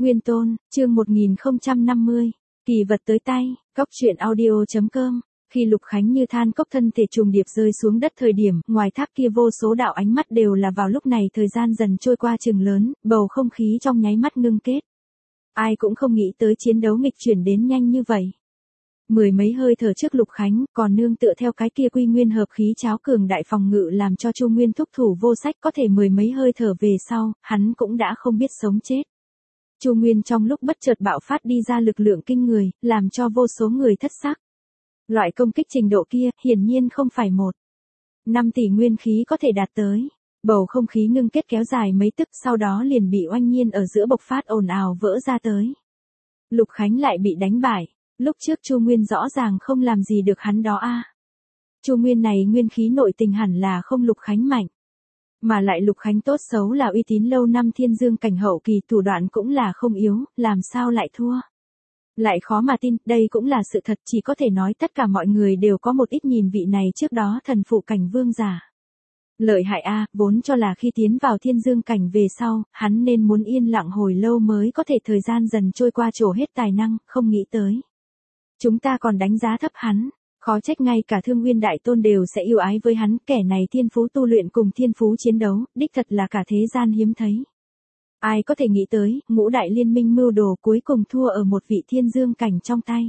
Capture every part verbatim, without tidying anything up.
Nguyên Tôn, chương một nghìn không trăm năm mươi. Kỳ vật tới tay, Cóc truyện audio chấm com. Khi Lục Khánh như than cốc thân thể trùng điệp rơi xuống đất thời điểm, ngoài tháp kia vô số đạo ánh mắt đều là vào lúc này thời gian dần trôi qua chừng lớn, bầu không khí trong nháy mắt ngưng kết. Ai cũng không nghĩ tới chiến đấu nghịch chuyển đến nhanh như vậy. Mười mấy hơi thở trước Lục Khánh, còn nương tựa theo cái kia quy nguyên hợp khí cháo cường đại phòng ngự làm cho Chu Nguyên thúc thủ vô sách, có thể mười mấy hơi thở về sau, hắn cũng đã không biết sống chết. Chu Nguyên trong lúc bất chợt bạo phát đi ra lực lượng kinh người, làm cho vô số người thất sắc. Loại công kích trình độ kia, hiển nhiên không phải một. Năm tỷ nguyên khí có thể đạt tới. Bầu không khí ngưng kết kéo dài mấy tức, sau đó liền bị oanh nhiên ở giữa bộc phát ồn ào vỡ ra tới. Lục Khánh lại bị đánh bại. Lúc trước Chu Nguyên rõ ràng không làm gì được hắn đó a. Chu Nguyên này nguyên khí nội tình hẳn là không Lục Khánh mạnh. Mà lại Lục Khánh tốt xấu là uy tín lâu năm thiên dương cảnh hậu kỳ, thủ đoạn cũng là không yếu, làm sao lại thua. Lại khó mà tin, đây cũng là sự thật, chỉ có thể nói tất cả mọi người đều có một ít nhìn vị này trước đó thần phụ cảnh vương giả. Lợi hại a, vốn cho là khi tiến vào thiên dương cảnh về sau, hắn nên muốn yên lặng hồi lâu mới có thể thời gian dần trôi qua trổ hết tài năng, không nghĩ tới. Chúng ta còn đánh giá thấp hắn, khó trách ngay cả Thương Nguyên Đại Tôn đều sẽ yêu ái với hắn, kẻ này thiên phú tu luyện cùng thiên phú chiến đấu, đích thật là cả thế gian hiếm thấy. Ai có thể nghĩ tới, ngũ đại liên minh mưu đồ cuối cùng thua ở một vị thiên dương cảnh trong tay.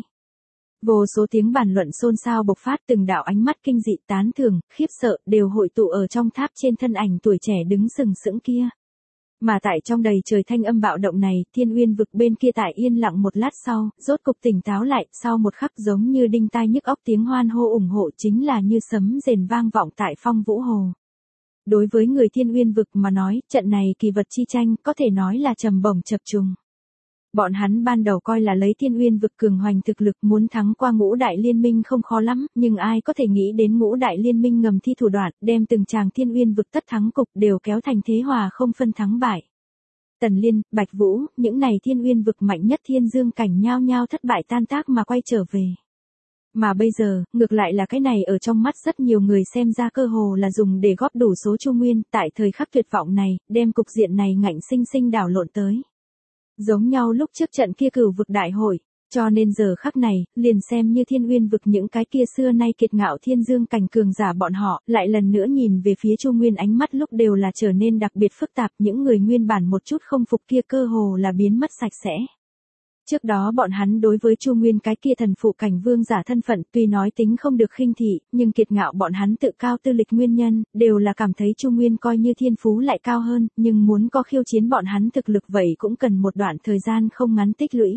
Vô số tiếng bàn luận xôn xao bộc phát, từng đạo ánh mắt kinh dị tán thưởng, khiếp sợ, đều hội tụ ở trong tháp trên thân ảnh tuổi trẻ đứng sừng sững kia. Mà tại trong đầy trời thanh âm bạo động này, Thiên Uyên vực bên kia tại yên lặng một lát sau, rốt cục tỉnh táo lại, sau một khắc giống như đinh tai nhức óc tiếng hoan hô ủng hộ chính là như sấm rền vang vọng tại Phong Vũ Hồ. Đối với người Thiên Uyên vực mà nói, trận này kỳ vật chi tranh có thể nói là trầm bổng chập trùng. Bọn hắn ban đầu coi là lấy Thiên Uyên vực cường hoành thực lực muốn thắng qua ngũ đại liên minh không khó lắm, nhưng ai có thể nghĩ đến ngũ đại liên minh ngầm thi thủ đoạn, đem từng tràng Thiên Uyên vực tất thắng cục đều kéo thành thế hòa không phân thắng bại. Tần Liên, Bạch Vũ, những này Thiên Uyên vực mạnh nhất thiên dương cảnh nhao nhao thất bại tan tác mà quay trở về. Mà bây giờ, ngược lại là cái này ở trong mắt rất nhiều người xem ra cơ hồ là dùng để góp đủ số Chu Nguyên, tại thời khắc tuyệt vọng này, đem cục diện này ngạnh sinh sinh đảo lộn tới. Giống nhau lúc trước trận kia cửu vực đại hội, cho nên giờ khắc này, liền xem như Thiên Uyên vực những cái kia xưa nay kiệt ngạo thiên dương cảnh cường giả bọn họ, lại lần nữa nhìn về phía Chu Nguyên, ánh mắt lúc đều là trở nên đặc biệt phức tạp, những người nguyên bản một chút không phục kia cơ hồ là biến mất sạch sẽ. Trước đó bọn hắn đối với Chu Nguyên cái kia thần phụ cảnh vương giả thân phận tuy nói tính không được khinh thị, nhưng kiệt ngạo bọn hắn tự cao tư lịch nguyên nhân, đều là cảm thấy Chu Nguyên coi như thiên phú lại cao hơn, nhưng muốn có khiêu chiến bọn hắn thực lực vậy cũng cần một đoạn thời gian không ngắn tích lũy.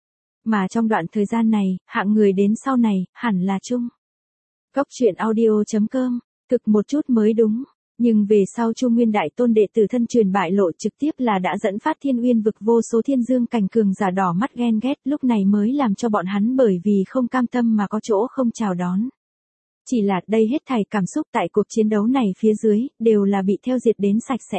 Mà trong đoạn thời gian này, hạng người đến sau này, hẳn là chung. Cóc truyện audio chấm com, thực một chút mới đúng. Nhưng về sau Chu Nguyên Đại Tôn đệ tử thân truyền bại lộ trực tiếp là đã dẫn phát Thiên Uyên vực vô số thiên dương cảnh cường giả đỏ mắt ghen ghét, lúc này mới làm cho bọn hắn bởi vì không cam tâm mà có chỗ không chào đón. Chỉ là đây hết thảy cảm xúc tại cuộc chiến đấu này phía dưới, đều là bị theo diệt đến sạch sẽ.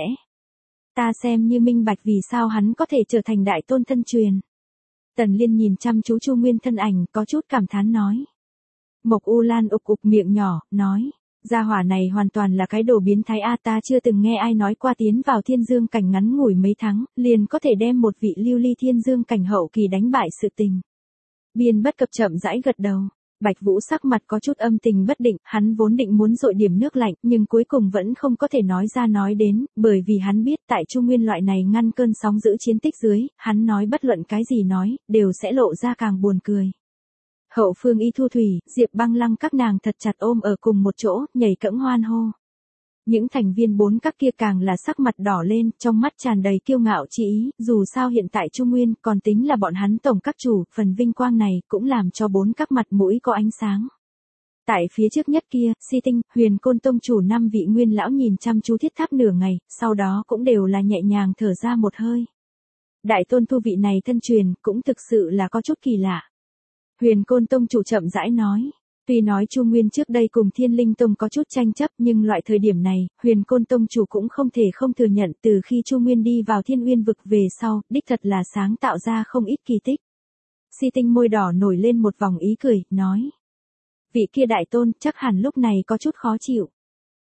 Ta xem như minh bạch vì sao hắn có thể trở thành Đại Tôn thân truyền. Tần Liên nhìn chăm chú Chu Nguyên thân ảnh, có chút cảm thán nói. Mộc U Lan ục ục miệng nhỏ, nói. Gia hỏa này hoàn toàn là cái đồ biến thái a, ta chưa từng nghe ai nói qua tiến vào thiên dương cảnh ngắn ngủi mấy tháng, liền có thể đem một vị lưu ly thiên dương cảnh hậu kỳ đánh bại sự tình. Biên Bất Cập chậm rãi gật đầu. Bạch Vũ sắc mặt có chút âm tình bất định, hắn vốn định muốn dội điểm nước lạnh, nhưng cuối cùng vẫn không có thể nói ra nói đến, bởi vì hắn biết tại Chu Nguyên loại này ngăn cơn sóng dữ chiến tích dưới, hắn nói bất luận cái gì nói, đều sẽ lộ ra càng buồn cười. Hậu phương Y Thu Thủy, Diệp Băng Lăng các nàng thật chặt ôm ở cùng một chỗ, nhảy cẫng hoan hô. Những thành viên bốn các kia càng là sắc mặt đỏ lên, trong mắt tràn đầy kiêu ngạo chi ý, dù sao hiện tại Trung Nguyên còn tính là bọn hắn tổng các chủ, phần vinh quang này cũng làm cho bốn các mặt mũi có ánh sáng. Tại phía trước nhất kia, Si Tinh, Huyền Côn tông chủ năm vị nguyên lão nhìn chăm chú thiết tháp nửa ngày, sau đó cũng đều là nhẹ nhàng thở ra một hơi. Đại Tôn thu vị này thân truyền, cũng thực sự là có chút kỳ lạ. Huyền Côn tông chủ chậm rãi nói, tuy nói Chu Nguyên trước đây cùng Thiên Linh tông có chút tranh chấp, nhưng loại thời điểm này, Huyền Côn tông chủ cũng không thể không thừa nhận, từ khi Chu Nguyên đi vào Thiên Uyên vực về sau, đích thật là sáng tạo ra không ít kỳ tích. Si Tinh môi đỏ nổi lên một vòng ý cười, nói, vị kia Đại Tôn chắc hẳn lúc này có chút khó chịu.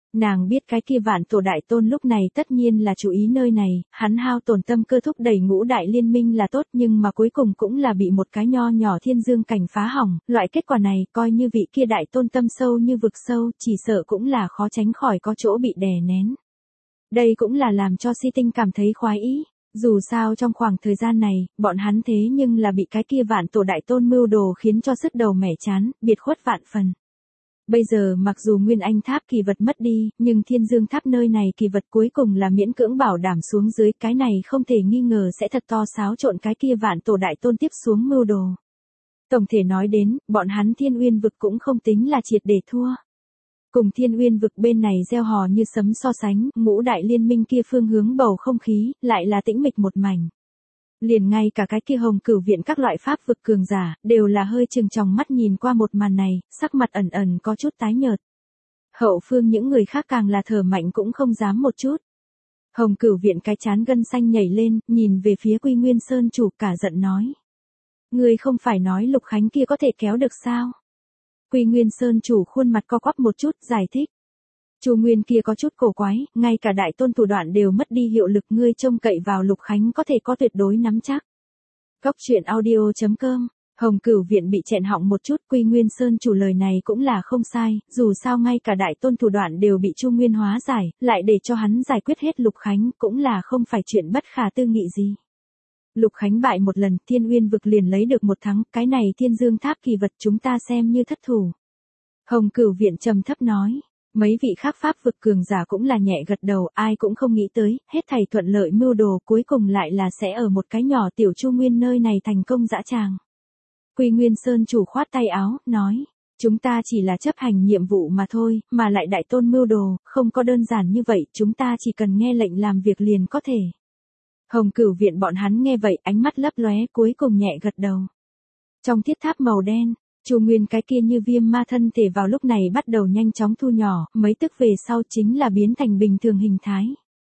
Nàng biết cái kia Vạn Tổ Đại Tôn lúc này tất nhiên là chú ý nơi này, hắn hao tổn tâm cơ thúc đẩy ngũ đại liên minh là tốt nhưng mà cuối cùng cũng là bị một cái nho nhỏ thiên dương cảnh phá hỏng, loại kết quả này coi như vị kia đại tôn tâm sâu như vực sâu, chỉ sợ cũng là khó tránh khỏi có chỗ bị đè nén. Đây cũng là làm cho Si Tinh cảm thấy khoái ý. Dù sao trong khoảng thời gian này, bọn hắn thế nhưng là bị cái kia Vạn Tổ Đại Tôn mưu đồ khiến cho sức đầu mẻ chán, biệt khuất vạn phần. Bây giờ mặc dù Nguyên Anh Tháp kỳ vật mất đi, nhưng Thiên Dương Tháp nơi này kỳ vật cuối cùng là miễn cưỡng bảo đảm xuống dưới, cái này không thể nghi ngờ sẽ thật to xáo trộn cái kia Vạn Tổ Đại Tôn tiếp xuống mưu đồ. Tổng thể nói đến, bọn hắn Thiên Uyên vực cũng không tính là triệt để thua. Cùng Thiên Uyên vực bên này gieo hò như sấm so sánh, ngũ đại liên minh kia phương hướng bầu không khí, lại là tĩnh mịch một mảnh. Liền ngay cả cái kia Hồng Cửu viện các loại pháp vực cường giả, đều là hơi chừng tròng mắt nhìn qua một màn này, sắc mặt ẩn ẩn có chút tái nhợt. Hậu phương những người khác càng là thở mạnh cũng không dám một chút. Hồng Cửu viện cái chán gân xanh nhảy lên, nhìn về phía Quy Nguyên Sơn chủ cả giận nói. Ngươi không phải nói Lục Khánh kia có thể kéo được sao? Quy Nguyên Sơn chủ khuôn mặt co quắp một chút, giải thích. Chu Nguyên kia có chút cổ quái, ngay cả đại tôn thủ đoạn đều mất đi hiệu lực, ngươi trông cậy vào Lục Khánh có thể có tuyệt đối nắm chắc. Góc truyện audio chấm com, Hồng Cửu viện bị chẹn họng một chút, Quy Nguyên Sơn chủ lời này cũng là không sai, dù sao ngay cả đại tôn thủ đoạn đều bị Chu Nguyên hóa giải, lại để cho hắn giải quyết hết Lục Khánh cũng là không phải chuyện bất khả tư nghị gì. Lục Khánh bại một lần, Thiên Uyên vực liền lấy được một thắng, cái này Thiên Dương Tháp kỳ vật chúng ta xem như thất thủ. Hồng Cửu viện trầm thấp nói, mấy vị khác pháp vực cường giả cũng là nhẹ gật đầu, ai cũng không nghĩ tới, hết thảy thuận lợi mưu đồ cuối cùng lại là sẽ ở một cái nhỏ tiểu Chu Nguyên nơi này thành công dã tràng. Quy Nguyên Sơn chủ khoát tay áo, nói, chúng ta chỉ là chấp hành nhiệm vụ mà thôi, mà lại đại tôn mưu đồ, không có đơn giản như vậy, chúng ta chỉ cần nghe lệnh làm việc liền có thể. Hồng Cửu viện bọn hắn nghe vậy, ánh mắt lấp lóe, cuối cùng nhẹ gật đầu. Trong thiết tháp màu đen, Chu Nguyên cái kia như viêm ma thân thể vào lúc này bắt đầu nhanh chóng thu nhỏ, mấy tức về sau chính là biến thành bình thường hình thái.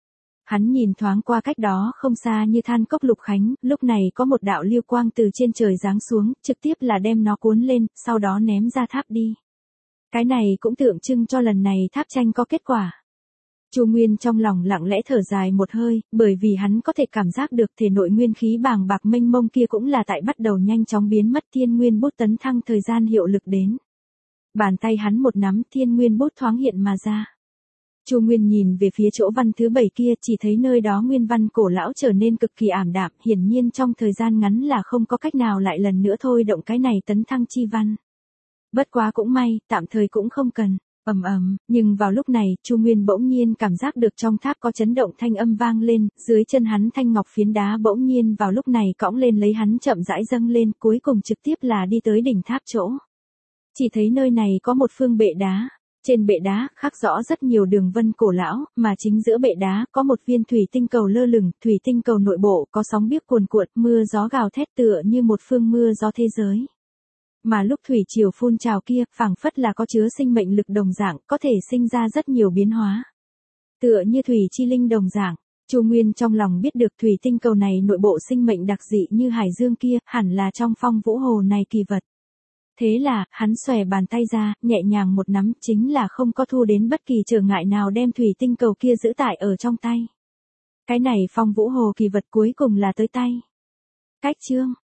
Hắn nhìn thoáng qua cách đó không xa như than cốc Lục Khánh, lúc này có một đạo lưu quang từ trên trời giáng xuống, trực tiếp là đem nó cuốn lên, sau đó ném ra tháp đi. Cái này cũng tượng trưng cho lần này tháp tranh có kết quả. Chu Nguyên trong lòng lặng lẽ thở dài một hơi, bởi vì hắn có thể cảm giác được thể nội nguyên khí bàng bạc mênh mông kia cũng là tại bắt đầu nhanh chóng biến mất, Thiên Nguyên bút tấn thăng thời gian hiệu lực đến. Bàn tay hắn một nắm, Thiên Nguyên bút thoáng hiện mà ra. Chu Nguyên nhìn về phía chỗ văn thứ bảy kia, chỉ thấy nơi đó nguyên văn cổ lão trở nên cực kỳ ảm đạm, hiển nhiên trong thời gian ngắn là không có cách nào lại lần nữa thôi động cái này tấn thăng chi văn. Bất quá cũng may, tạm thời cũng không cần. Ầm ầm, nhưng vào lúc này, Chu Nguyên bỗng nhiên cảm giác được trong tháp có chấn động thanh âm vang lên, dưới chân hắn thanh ngọc phiến đá bỗng nhiên vào lúc này cõng lên lấy hắn chậm rãi dâng lên, cuối cùng trực tiếp là đi tới đỉnh tháp chỗ. Chỉ thấy nơi này có một phương bệ đá, trên bệ đá khắc rõ rất nhiều đường vân cổ lão, mà chính giữa bệ đá có một viên thủy tinh cầu lơ lửng, thủy tinh cầu nội bộ có sóng biếc cuồn cuộn, mưa gió gào thét tựa như một phương mưa gió thế giới. Mà lúc thủy triều phun trào kia, phảng phất là có chứa sinh mệnh lực đồng dạng, có thể sinh ra rất nhiều biến hóa. Tựa như thủy chi linh đồng dạng, Chu Nguyên trong lòng biết được thủy tinh cầu này nội bộ sinh mệnh đặc dị như hải dương kia, hẳn là trong phong vũ hồ này kỳ vật. Thế là, hắn xòe bàn tay ra, nhẹ nhàng một nắm, chính là không có thu đến bất kỳ trở ngại nào đem thủy tinh cầu kia giữ tại ở trong tay. Cái này phong vũ hồ kỳ vật cuối cùng là tới tay. Cách chương